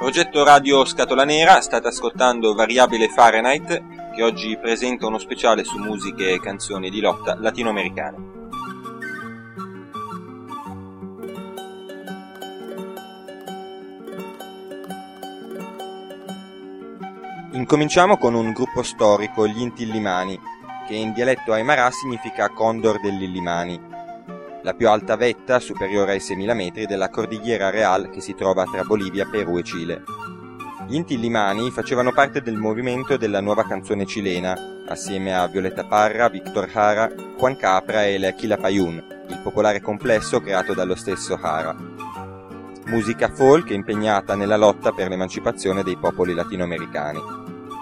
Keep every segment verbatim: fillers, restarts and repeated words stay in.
Progetto Radio Scatola Nera, state ascoltando Variabile Fahrenheit, che oggi presenta uno speciale su musiche e canzoni di lotta latinoamericane. Incominciamo con un gruppo storico, gli Inti Illimani, che in dialetto aymara significa Condor degli Illimani, la più alta vetta, superiore ai seimila metri, della Cordillera Real che si trova tra Bolivia, Perù e Cile. Gli Inti Illimani facevano parte del movimento della nuova canzone cilena, assieme a Violeta Parra, Víctor Jara, Juan Capra e el Quilapayún, il popolare complesso creato dallo stesso Jara. Musica folk impegnata nella lotta per l'emancipazione dei popoli latinoamericani.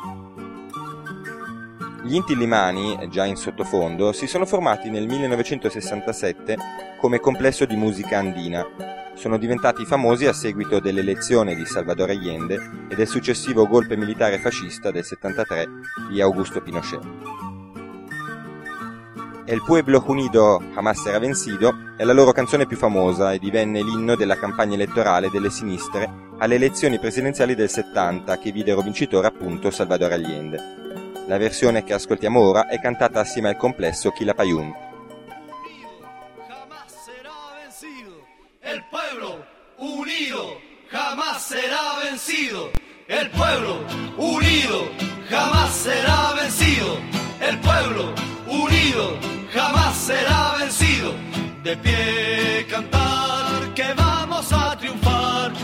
Gli Inti Illimani, già in sottofondo, si sono formati nel millenovecentosessantasette come complesso di musica andina. Sono diventati famosi a seguito dell'elezione di Salvador Allende e del successivo golpe militare fascista del settantatré di Augusto Pinochet. El Pueblo Unido Jamás Será Vencido è la loro canzone più famosa e divenne l'inno della campagna elettorale delle sinistre alle elezioni presidenziali del settanta, che videro vincitore appunto Salvador Allende. La versione che ascoltiamo ora è cantata assieme al complesso Quilapayún. El pueblo unido jamás será vencido. El pueblo unido jamás será vencido. El pueblo unido jamás será vencido. De pie cantar que vamos a triunfar.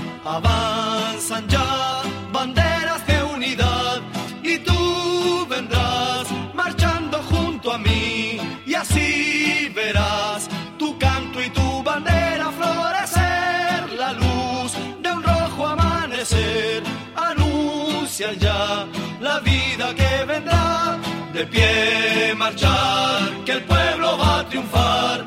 Avanzan ya banderas de unidad y tú vendrás marchando junto a mí y así verás tu canto y tu bandera florecer, la luz de un rojo amanecer anuncia ya la vida que vendrá. De pie marchar, que el pueblo va a triunfar,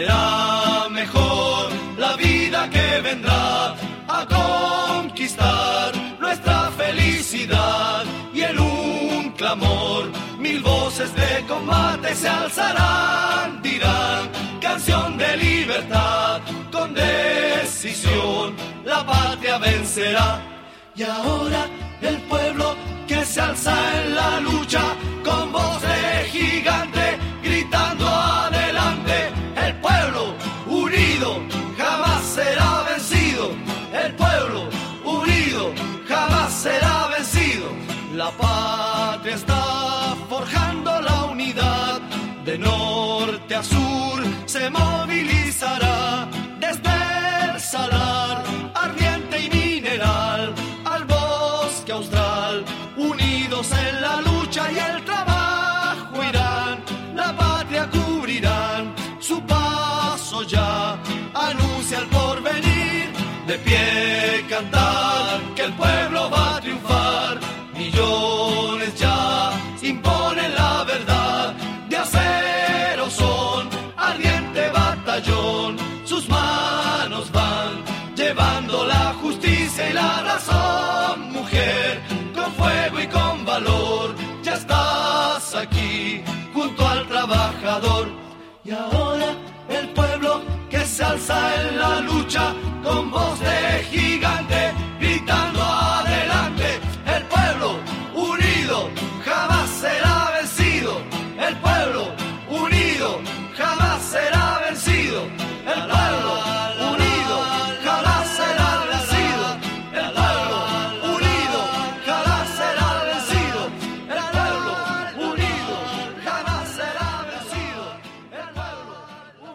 será mejor la vida que vendrá a conquistar nuestra felicidad y en un clamor mil voces de combate se alzarán, dirán canción de libertad, con decisión la patria vencerá. Y ahora el pueblo que se alza en la lucha con voz de gigante gritando adelante, el pueblo unido jamás será vencido, el pueblo unido jamás será vencido. La patria está forjando la unidad, de norte a sur se movilizará, desde el salar ardiente y mineral al bosque austral, unidos en la lucha y el trabajo irán, la patria cubrirán, su paso ya anuncia el porvenir, de pie cantar que el pueblo va a triunfar, millones ya imponen la verdad, de acero son, ardiente batallón, sus manos van llevando la justicia y la razón, mujer, con fuego y con valor, ya estás aquí junto al trabajador. Y ahora el pueblo que se alza en la lucha con voz de gigante, gritando adelante, el pueblo unido jamás será vencido, el pueblo unido jamás será vencido, el pueblo unido jamás será vencido, el pueblo unido jamás será vencido, el pueblo unido jamás será vencido, el pueblo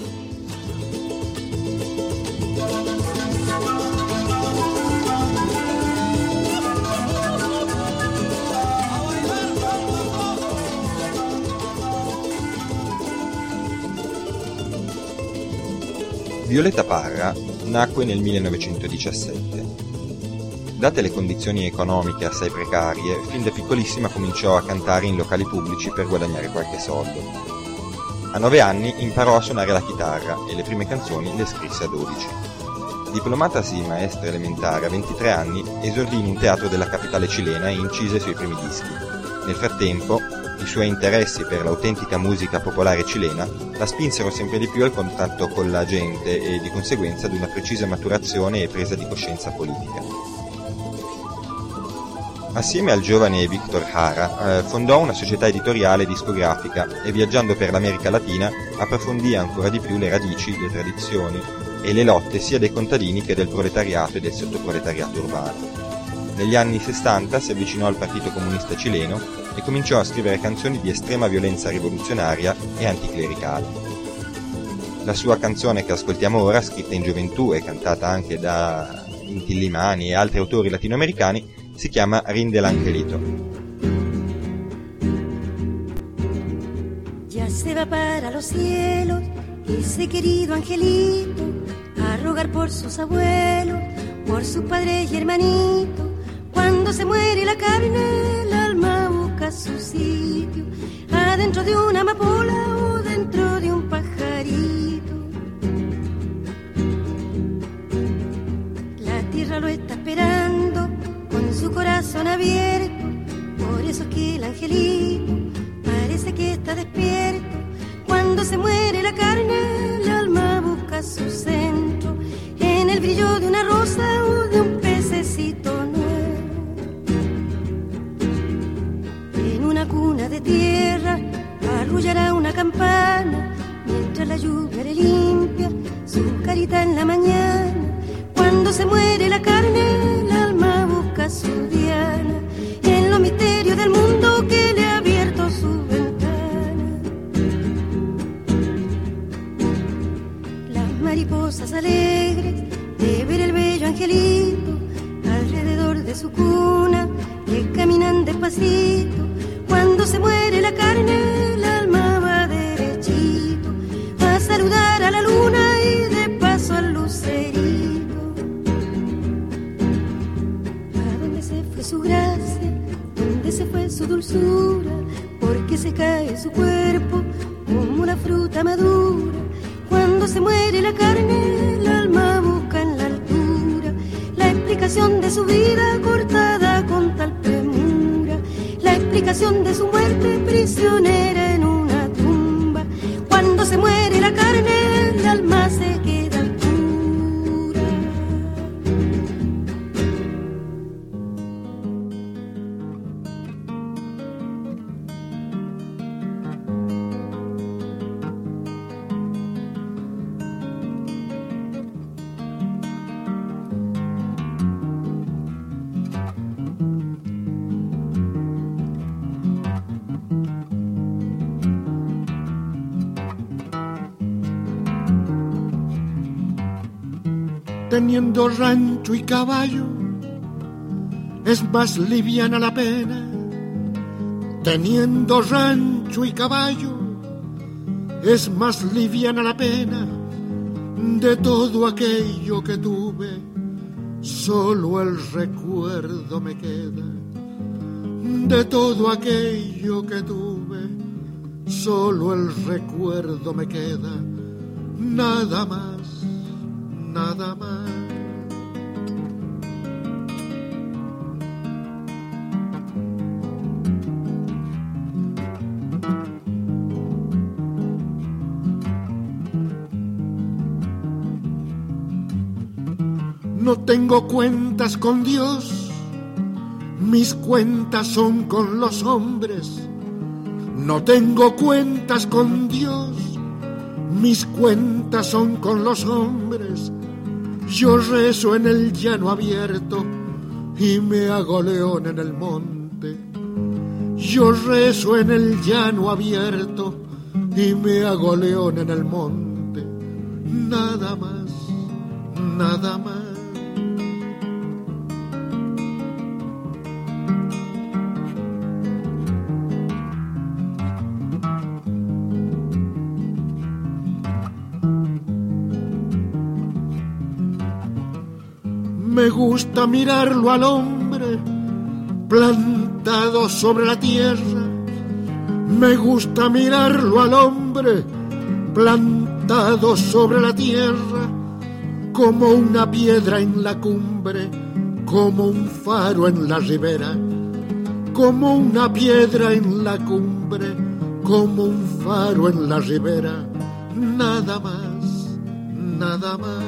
Violeta Parra nacque nel millenovecentodiciassette. Date le condizioni economiche assai precarie, fin da piccolissima cominciò a cantare in locali pubblici per guadagnare qualche soldo. A nove anni imparò a suonare la chitarra e le prime canzoni le scrisse a dodici. Diplomatasi maestra elementare a ventitré anni, esordì in un teatro della capitale cilena e incise i suoi primi dischi. Nel frattempo, i suoi interessi per l'autentica musica popolare cilena la spinsero sempre di più al contatto con la gente e di conseguenza ad una precisa maturazione e presa di coscienza politica. Assieme al giovane Victor Jara eh, fondò una società editoriale discografica e viaggiando per l'America Latina approfondì ancora di più le radici, le tradizioni e le lotte sia dei contadini che del proletariato e del sottoproletariato urbano. Negli anni sessanta si avvicinò al Partito Comunista Cileno e cominciò a scrivere canzoni di estrema violenza rivoluzionaria e anticlericale. La sua canzone che ascoltiamo ora, scritta in gioventù e cantata anche da Inti Illimani e altri autori latinoamericani, si chiama Rinde el Angelito. Ya se va para los cielos ese querido angelito a rogar por sus abuelos, por sus padres y hermanitos. Cuando se muere la carne, el alma busca su sitio, adentro de una amapola o dentro de un pajarito. La tierra lo está esperando con su corazón abierto, por eso es que el angelito parece que está despierto. Cuando se muere la carne, el alma busca su centro, en el brillo de una rosa o de un pececito nuevo. En una cuna de tierra arrullará una campana, mientras la lluvia le limpia su carita en la mañana. Cuando se muere la carne, el alma busca su diana, en los misterios del mundo que le ha abierto su ventana. Las mariposas alegres de ver el bello angelito alrededor de su cuna, que caminan despacito. Cuando se muere la carne, el alma va derechito, va a saludar a la luna y de paso al lucerito. Su gracia, donde se fue su dulzura, porque se cae su cuerpo como una fruta madura. Cuando se muere la carne, el alma busca en la altura la explicación de su vida cortada con tal premura, la explicación de su muerte prisionera en una tumba. Cuando se muere la carne, el alma se queda al cura. Teniendo rancho y caballo es más liviana la pena. Teniendo rancho y caballo es más liviana la pena. De todo aquello que tuve, solo el recuerdo me queda. De todo aquello que tuve, solo el recuerdo me queda. Nada más, nada más. No tengo cuentas con Dios, mis cuentas son con los hombres. No tengo cuentas con Dios, mis cuentas son con los hombres. Yo rezo en el llano abierto y me hago león en el monte. Yo rezo en el llano abierto y me hago león en el monte. Nada más, nada más. Me gusta mirarlo al hombre plantado sobre la tierra. Me gusta mirarlo al hombre plantado sobre la tierra, como una piedra en la cumbre, como un faro en la ribera. Como una piedra en la cumbre, como un faro en la ribera. Nada más, nada más.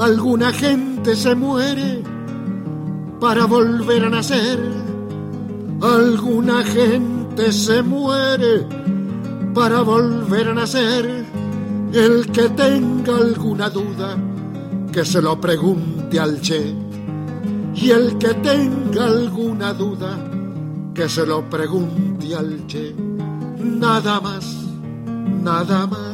Alguna gente se muere para volver a nacer. Alguna gente se muere para volver a nacer. El que tenga alguna duda, que se lo pregunte al Che. Y el que tenga alguna duda, que se lo pregunte al Che. Nada más, nada más.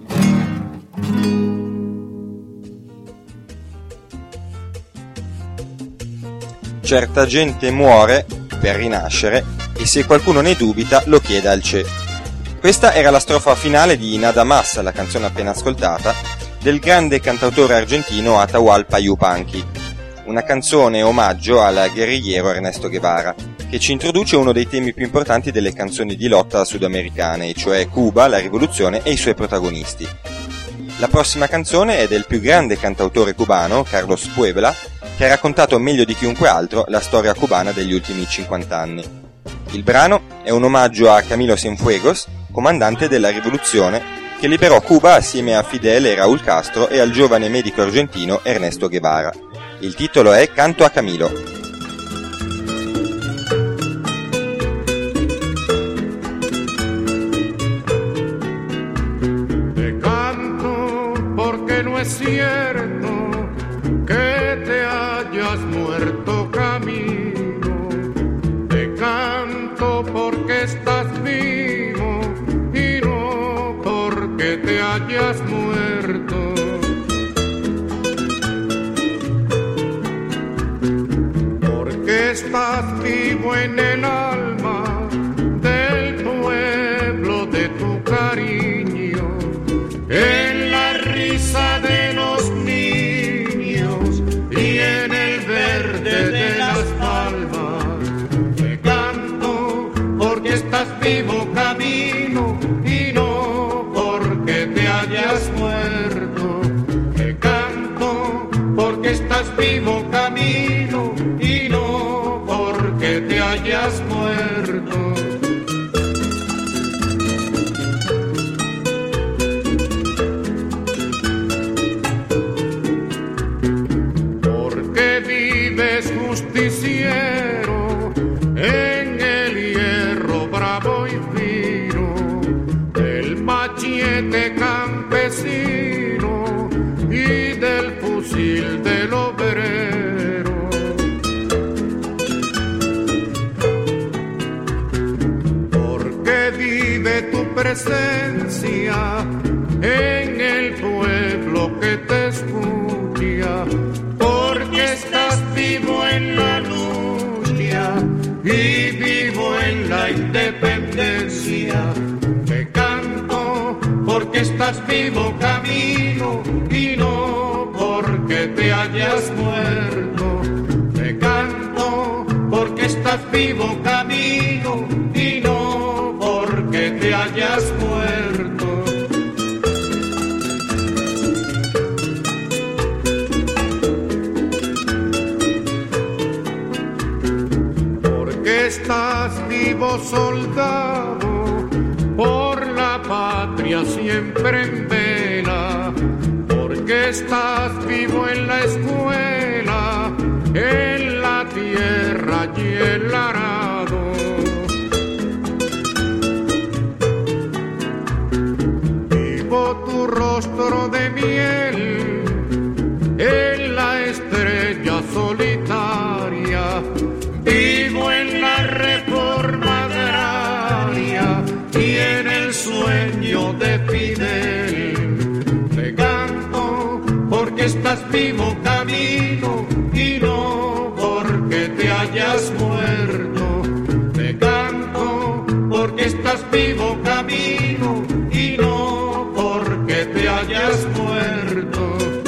Certa gente muore per rinascere e se qualcuno ne dubita lo chieda al Che. Questa era la strofa finale di Nada Más, la canzone appena ascoltata, del grande cantautore argentino Atahualpa Yupanqui, una canzone omaggio al guerrigliero Ernesto Guevara, che ci introduce uno dei temi più importanti delle canzoni di lotta sudamericane, cioè Cuba, la rivoluzione e i suoi protagonisti. La prossima canzone è del più grande cantautore cubano, Carlos Puebla, che ha raccontato meglio di chiunque altro la storia cubana degli ultimi cinquanta anni. Il brano è un omaggio a Camilo Cienfuegos, comandante della rivoluzione che liberò Cuba assieme a Fidel e Raúl Castro e al giovane medico argentino Ernesto Guevara. Il titolo è Canto a Camilo. Te canto porque no es cierto que te hayas muerto, Camilo. Te canto porque estás vivo y no porque te hayas muerto. Porque estás vivo en el alma del pueblo de tu cariño, en la risa de los niños y en el verde de las palmas. Te canto porque estás vivo, Camilo, y no porque te hayas muerto. Te canto porque estás vivo, Camilo, y no porque te hayas muerto. Justiciero en el hierro bravo y fino del machete campesino y del fusil del obrero. Porque vive tu presencia en el pueblo que te escucha. Porque estás vivo en la lucha y vivo en la independencia. Te canto porque estás vivo, Camilo, y no porque te hayas muerto. Te canto porque estás vivo, Camilo, y no porque te hayas muerto. Estás vivo, soldado, por la patria siempre en vela. Porque estás vivo en la escuela, en la tierra y el arado. Vivo tu rostro de miel en la estrella solitaria. Vivo en la reforma agraria y en el sueño de Fidel. Te canto porque estás vivo, Camilo, y no porque te hayas muerto. Te canto porque estás vivo, Camilo, y no porque te hayas muerto.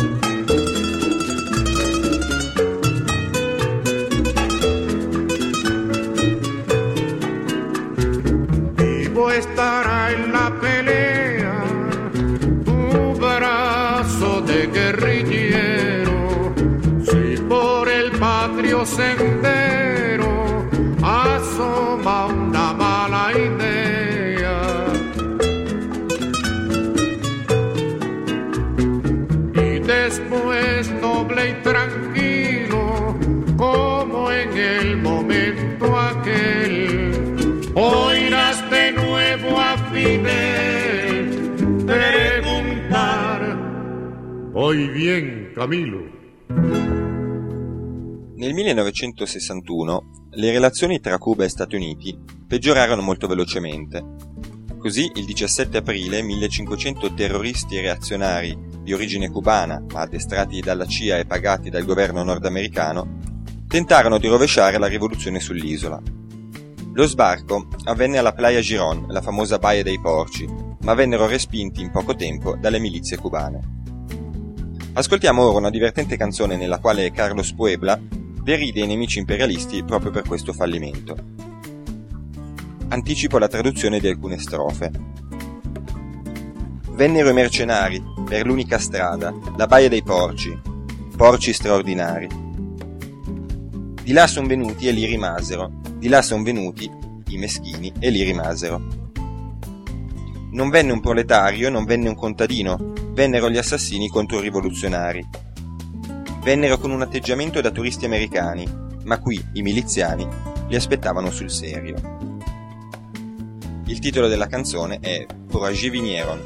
Estará en la pelea tu brazo de guerrillero, si por el patrio sendero asoma una mala idea. Y después no Muy bien, Camilo. Nel millenovecentosessantuno le relazioni tra Cuba e Stati Uniti peggiorarono molto velocemente. Così, il diciassette aprile, millecinquecento terroristi reazionari di origine cubana, ma addestrati dalla C I A e pagati dal governo nordamericano, tentarono di rovesciare la rivoluzione sull'isola. Lo sbarco avvenne alla Playa Girón, la famosa Baia dei Porci, ma vennero respinti in poco tempo dalle milizie cubane. Ascoltiamo ora una divertente canzone nella quale Carlos Puebla deride i nemici imperialisti proprio per questo fallimento. Anticipo la traduzione di alcune strofe. Vennero i mercenari per l'unica strada, la Baia dei Porci, porci straordinari. Di là son venuti e lì rimasero, di là son venuti i meschini e lì rimasero. Non venne un proletario, non venne un contadino, vennero gli assassini controrivoluzionari. Vennero con un atteggiamento da turisti americani, ma qui i miliziani li aspettavano sul serio. Il titolo della canzone è Por allí vinieron.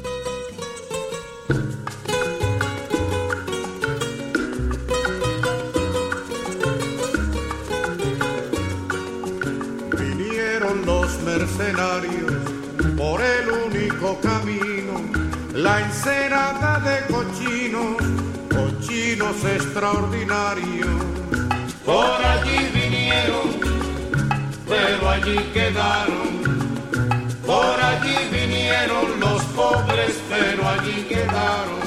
Vinieron los mercenarios por el único camino, la ensenada de cochinos, cochinos extraordinarios. Por allí vinieron, pero allí quedaron. Por allí vinieron los pobres, pero allí quedaron.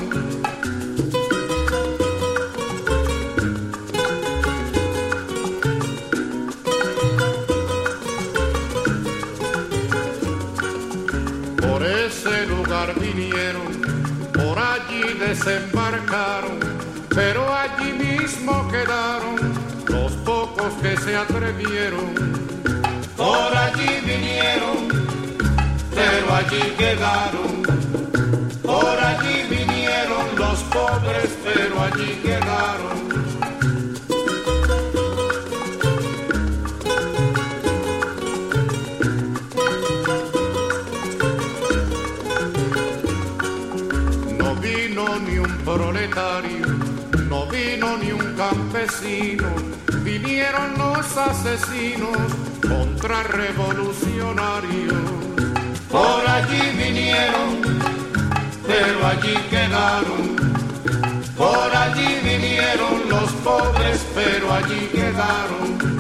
Por ese lugar vinieron, por allí desembarcaron, pero allí mismo quedaron los pocos que se atrevieron. Por allí vinieron, pero allí quedaron. Por allí vinieron los pobres, pero allí quedaron. No vino ni un proletario, no vino ni un campesino, vinieron los asesinos contrarrevolucionarios. Por allí vinieron, pero allí quedaron. Por allí vinieron los pobres, pero allí quedaron.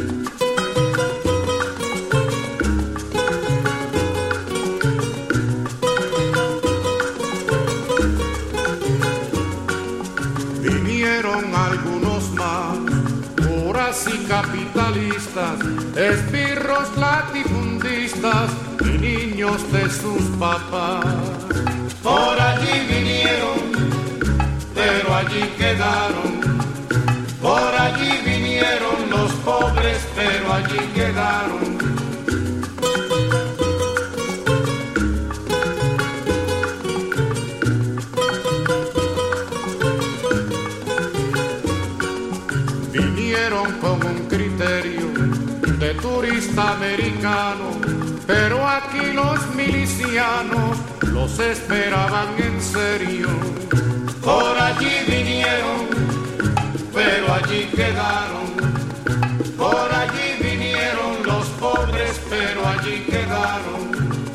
Vinieron algunos más, curas y capitalistas, esbirros latifundistas y niños de sus papás. Por allí vinieron, pero allí quedaron. Por allí vinieron los pobres, pero allí quedaron. Vinieron con un criterio de turista americano, pero aquí los milicianos los esperaban en serio. Por allí vinieron, pero allí quedaron. Por allí vinieron los pobres, pero allí quedaron.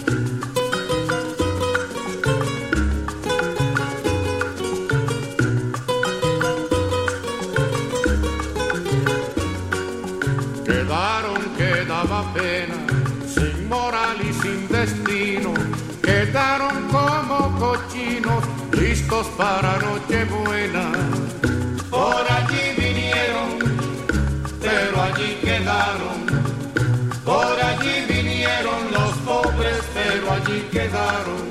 Quedaron que daba pena, sin moral y sin destino. Quedaron como cochinos, listos para Nochebuena. Por allí vinieron, pero allí quedaron. Por allí vinieron los pobres, pero allí quedaron.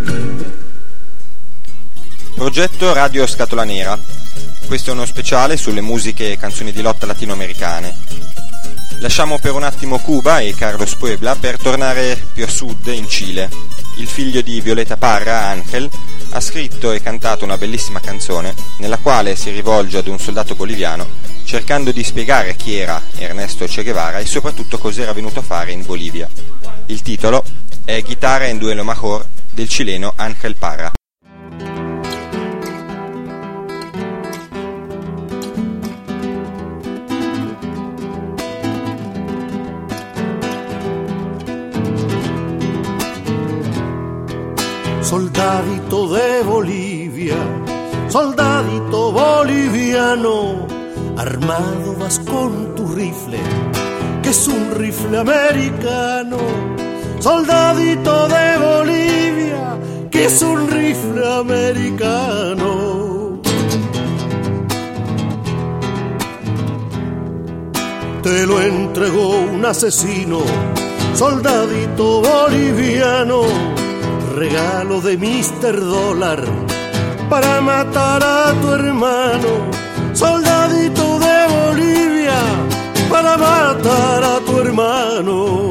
Progetto Radio Scatola Nera. Questo è uno speciale sulle musiche e canzoni di lotta latinoamericane. Lasciamo per un attimo Cuba e Carlos Puebla per tornare più a sud, in Cile. Il figlio di Violeta Parra, Ángel, ha scritto e cantato una bellissima canzone nella quale si rivolge ad un soldato boliviano cercando di spiegare chi era Ernesto Che Guevara e soprattutto cosa era venuto a fare in Bolivia. Il titolo è Guitarra en Duelo Major del cileno Ángel Parra. Soldadito de Bolivia, soldadito boliviano, armado vas con tu rifle, que es un rifle americano. Soldadito de Bolivia, que es un rifle americano. Te lo entregó un asesino, soldadito boliviano, regalo de mister Dólar para matar a tu hermano. Soldadito de Bolivia, para matar a tu hermano.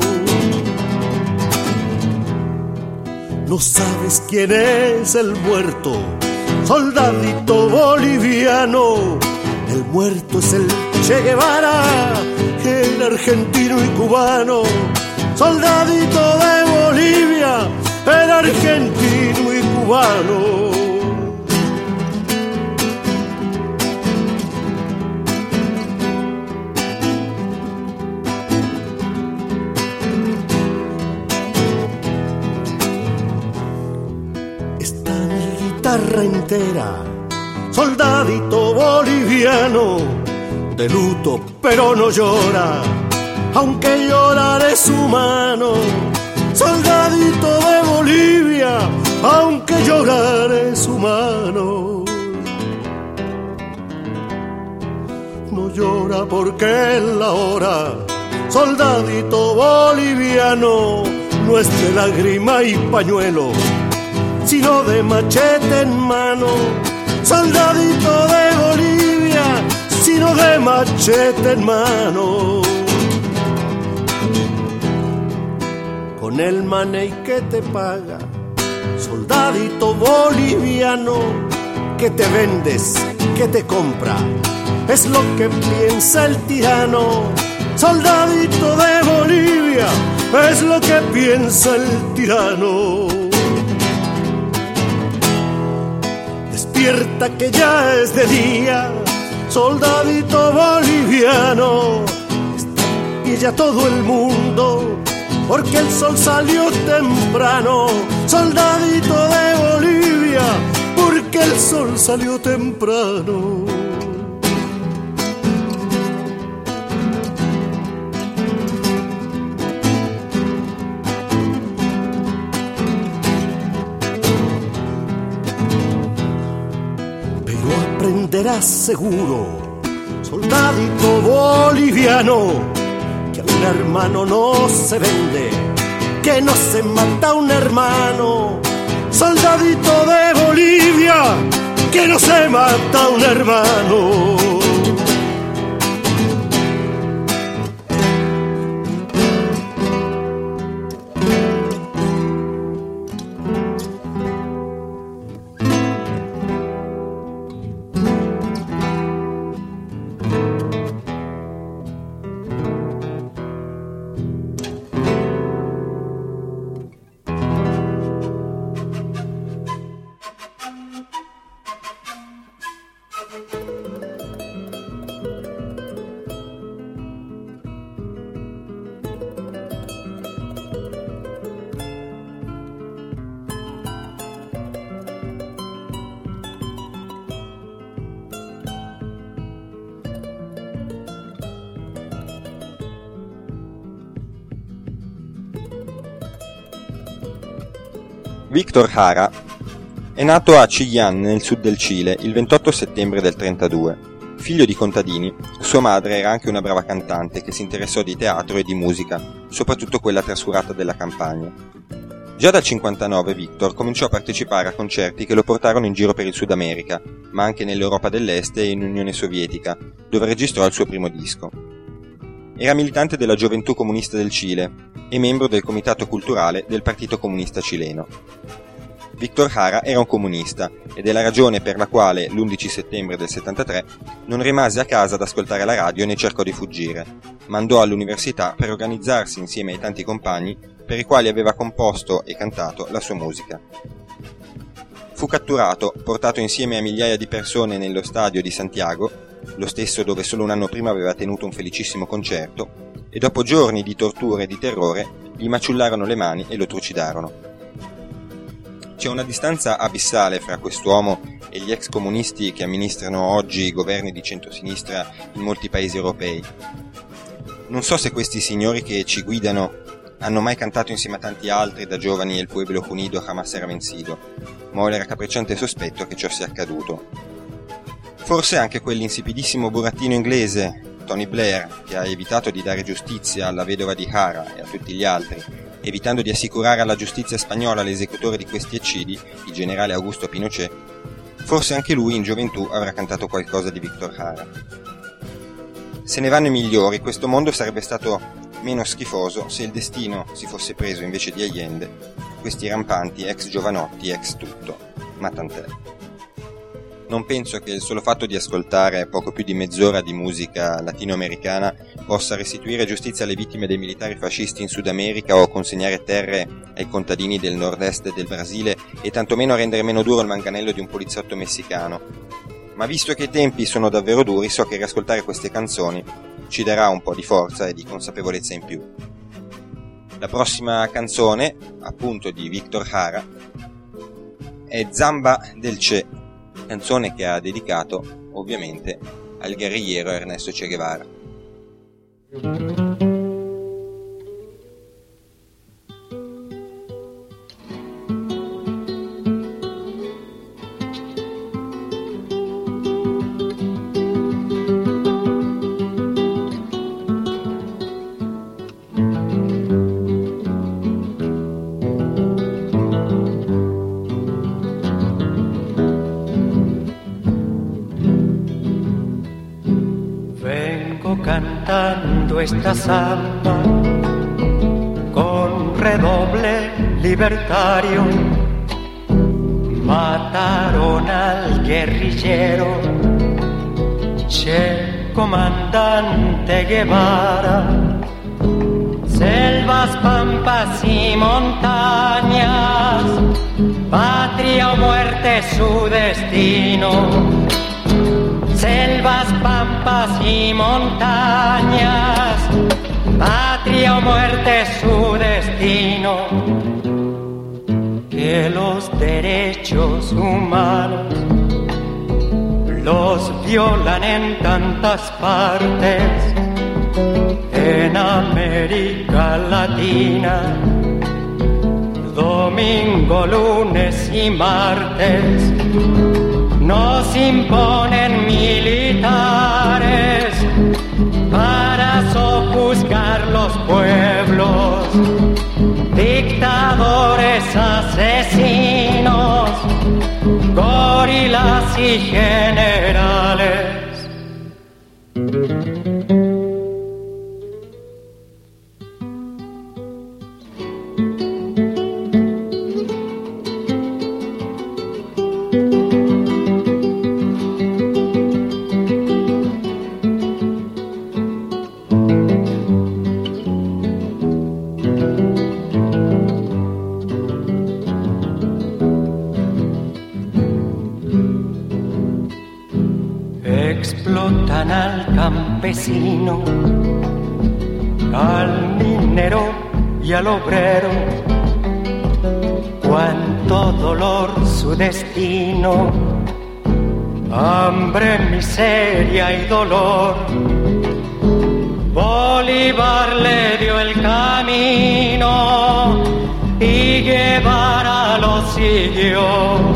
No sabes quién es el muerto, soldadito boliviano. El muerto es el Che Guevara, el argentino y cubano. Soldadito de Bolivia, el argentino y cubano. Está mi guitarra entera, soldadito boliviano, de luto pero no llora, aunque llorar es humano. Soldadito de Bolivia, aunque llorar es humano. No llora porque es la hora, soldadito boliviano, no es de lágrima y pañuelo, sino de machete en mano. Soldadito de Bolivia, sino de machete en mano. Con el maney que te paga, soldadito boliviano, que te vendes, que te compra, es lo que piensa el tirano. Soldadito de Bolivia, es lo que piensa el tirano. Despierta que ya es de día, soldadito boliviano, y ya todo el mundo, porque el sol salió temprano. Soldadito de Bolivia, porque el sol salió temprano. Pero aprenderás seguro, soldadito boliviano, que un hermano no se vende, que no se mata un hermano. Soldadito de Bolivia, que no se mata un hermano. Víctor Jara è nato a Chillán, nel sud del Cile, il ventotto settembre del trentadue. Figlio di contadini, sua madre era anche una brava cantante che si interessò di teatro e di musica, soprattutto quella trascurata della campagna. Già dal cinquantanove Victor cominciò a partecipare a concerti che lo portarono in giro per il Sud America, ma anche nell'Europa dell'Est e in Unione Sovietica, dove registrò il suo primo disco. Era militante della Gioventù Comunista del Cile e membro del Comitato Culturale del Partito Comunista Cileno. Víctor Jara era un comunista ed è la ragione per la quale l'undici settembre del settantatré non rimase a casa ad ascoltare la radio né cercò di fuggire, ma andò all'università per organizzarsi insieme ai tanti compagni per i quali aveva composto e cantato la sua musica. Fu catturato, portato insieme a migliaia di persone nello stadio di Santiago, lo stesso dove solo un anno prima aveva tenuto un felicissimo concerto, e dopo giorni di torture e di terrore gli maciullarono le mani e lo trucidarono. C'è una distanza abissale fra quest'uomo e gli ex comunisti che amministrano oggi i governi di centrosinistra in molti paesi europei. Non so se questi signori che ci guidano hanno mai cantato insieme a tanti altri da giovani El pueblo unido jamás será vencido, ma ho il raccapricciante sospetto che ciò sia accaduto. Forse anche quell'insipidissimo burattino inglese, Tony Blair, che ha evitato di dare giustizia alla vedova di Hara e a tutti gli altri, evitando di assicurare alla giustizia spagnola l'esecutore di questi eccidi, il generale Augusto Pinochet, forse anche lui in gioventù avrà cantato qualcosa di Victor Jara. Se ne vanno i migliori, questo mondo sarebbe stato meno schifoso se il destino si fosse preso invece di Allende questi rampanti ex giovanotti, ex tutto, ma tant'è. Non penso che il solo fatto di ascoltare poco più di mezz'ora di musica latinoamericana possa restituire giustizia alle vittime dei militari fascisti in Sud America o consegnare terre ai contadini del nord-est del Brasile e tantomeno rendere meno duro il manganello di un poliziotto messicano. Ma visto che i tempi sono davvero duri, so che riascoltare queste canzoni ci darà un po' di forza e di consapevolezza in più. La prossima canzone, appunto di Victor Jara, è Zamba del Che, canzone che ha dedicato, ovviamente, al guerrigliero Ernesto Che Guevara. Cantando esta samba con redoble libertario, mataron al guerrillero Che comandante Guevara. Selvas, pampas y montañas, patria o muerte su destino. Selvas, pampas y montañas, patria o muerte su destino. Que los derechos humanos los violan en tantas partes, en América Latina, domingo, lunes y martes. Nos imponen militares para sojuzgar los pueblos, dictadores, asesinos, gorilas y generales. Explotan al campesino, al minero y al obrero. Cuánto dolor su destino, hambre, miseria y dolor. Bolívar le dio el camino y Guevara lo siguió.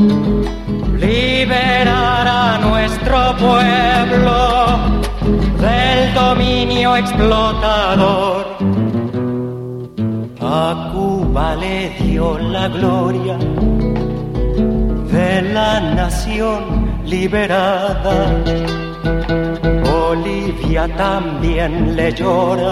Liberar a nuestro pueblo del dominio explotador. A Cuba le dio la gloria de la nación liberada. Bolivia también le llora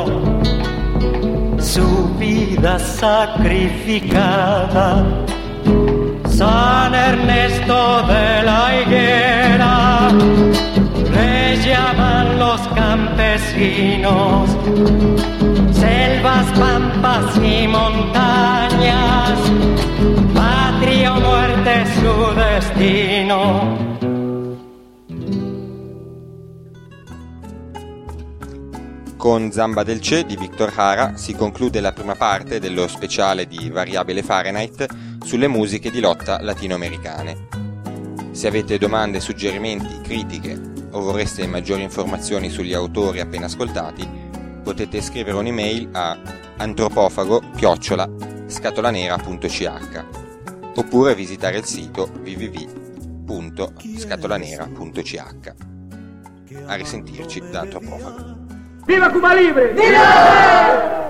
su vida sacrificada. San Ernesto de la Higuera le llaman los campesinos. Selvas, pampas y montañas, patria o muerte su destino. Con Zamba del Che di Victor Jara si conclude la prima parte dello speciale di Variabile Fahrenheit sulle musiche di lotta latinoamericane. Se avete domande, suggerimenti, critiche o vorreste maggiori informazioni sugli autori appena ascoltati, potete scrivere un'email a antropofago chiocciola scatolanera punto c h oppure visitare il sito w w w punto scatolanera punto c h. A risentirci da Antropofago. Viva Cuba Libre! Viva!